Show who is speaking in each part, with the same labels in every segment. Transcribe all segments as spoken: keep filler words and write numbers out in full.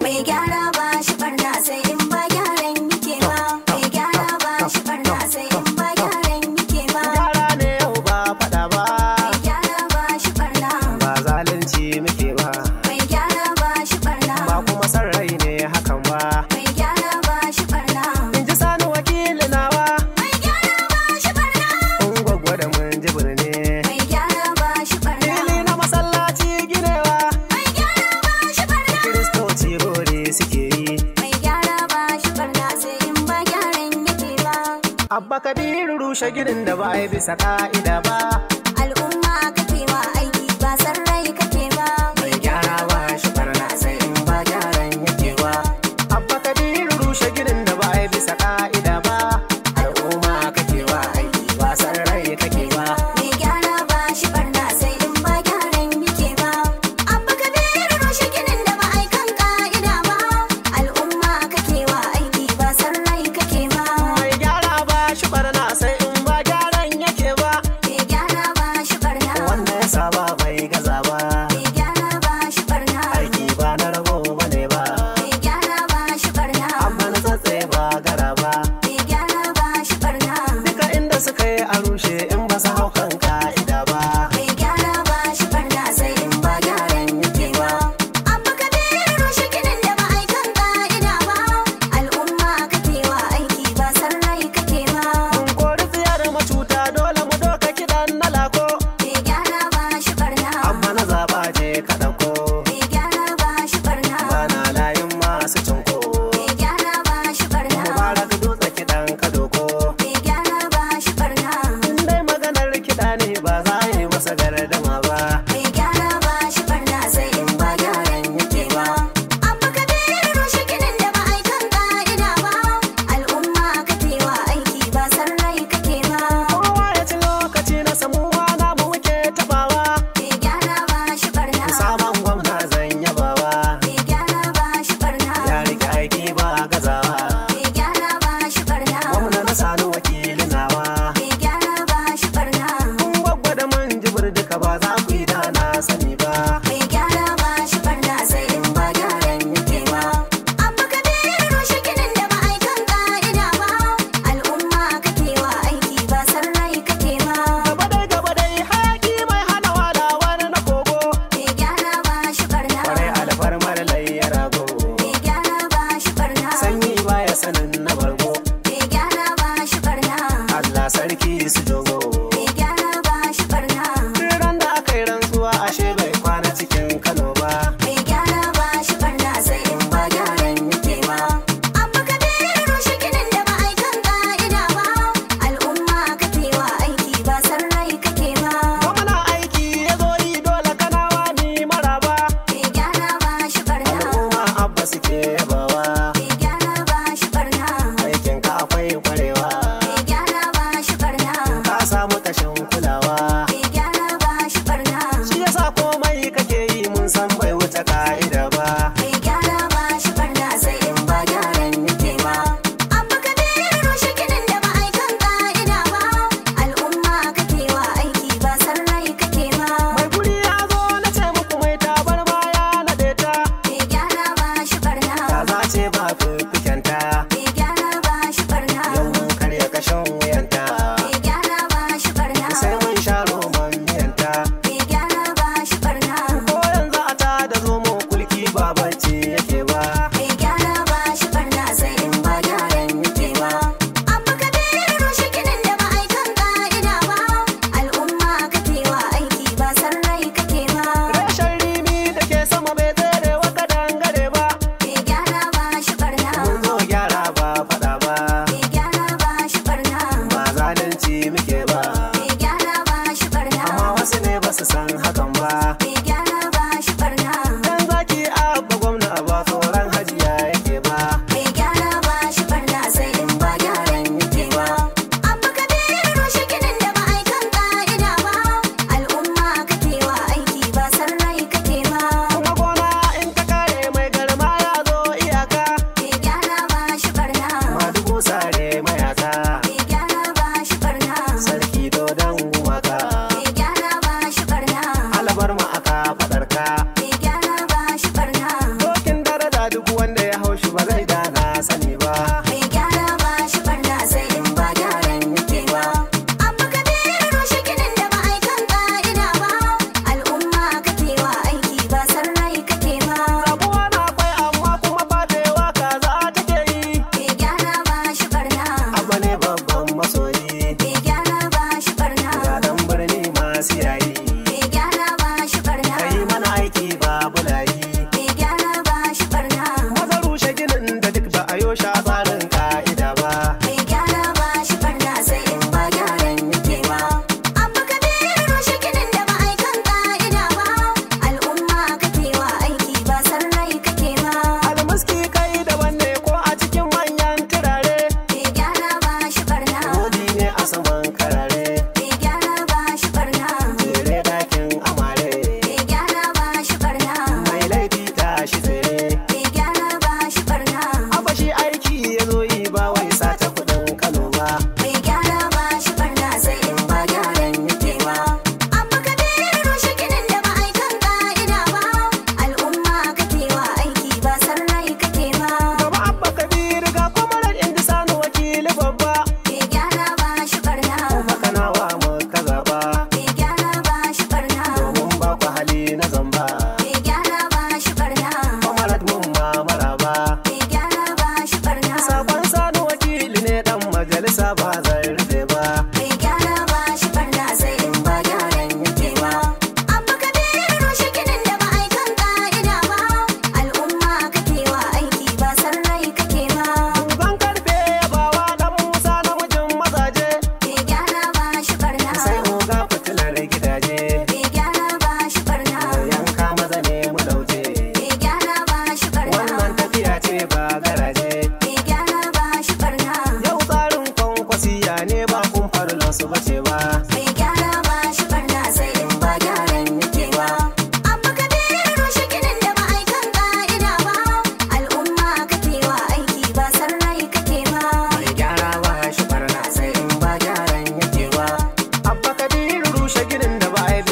Speaker 1: Mai gyara ba shi barna sai in ba gyaran yake ba. Mai gyara ba shi barna sai in ba gyaran yake ba.
Speaker 2: Gyara ne yau ba faɗa ba.
Speaker 1: Mai gyara ba shi barna.
Speaker 2: Ba zalunci muke ba.
Speaker 1: Mai gyara ba shi barna.
Speaker 2: Ba kuma san rai ne hakan ba.
Speaker 1: Mai gyara ba shi barna.
Speaker 2: In ji sani wakili nawa.
Speaker 1: Mai gyara ba shi barna.
Speaker 2: Kun gwaggwa da mun ji birni.
Speaker 1: Mai gyara ba shi barna.
Speaker 2: Fili na masallaci ginewa.
Speaker 1: Mai gyara ba shi barna.
Speaker 2: Kiristoci bore suke yi.
Speaker 1: Mai gyara ba shi barna sai in ba gyaran yake ba.
Speaker 2: Abba Kabiru rushe gidan da ba a yi bisa ka'ida ba.
Speaker 1: Al'umma kake wa aiki ba san rai kake ba.
Speaker 2: Mai gyara ba shi barna sai in ba gyaran yake ba. Abba Kabiru rushe gidan da ba a yi bisa ka'ida ba. Al'umma kake wa aiki ba san rai kake ba.
Speaker 1: Mai gyara ba shi barna sai in ba gyaran yake ba. Abba Kabiru rushe ginin da ba a yi kan ka'ida ba. Al'umma kake wa aiki ba san rai kake ba.
Speaker 2: Mai gyara ba shi barna sai in ba gyaran yake ba.
Speaker 1: Mai gyara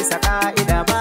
Speaker 2: bisa ka'ida ba.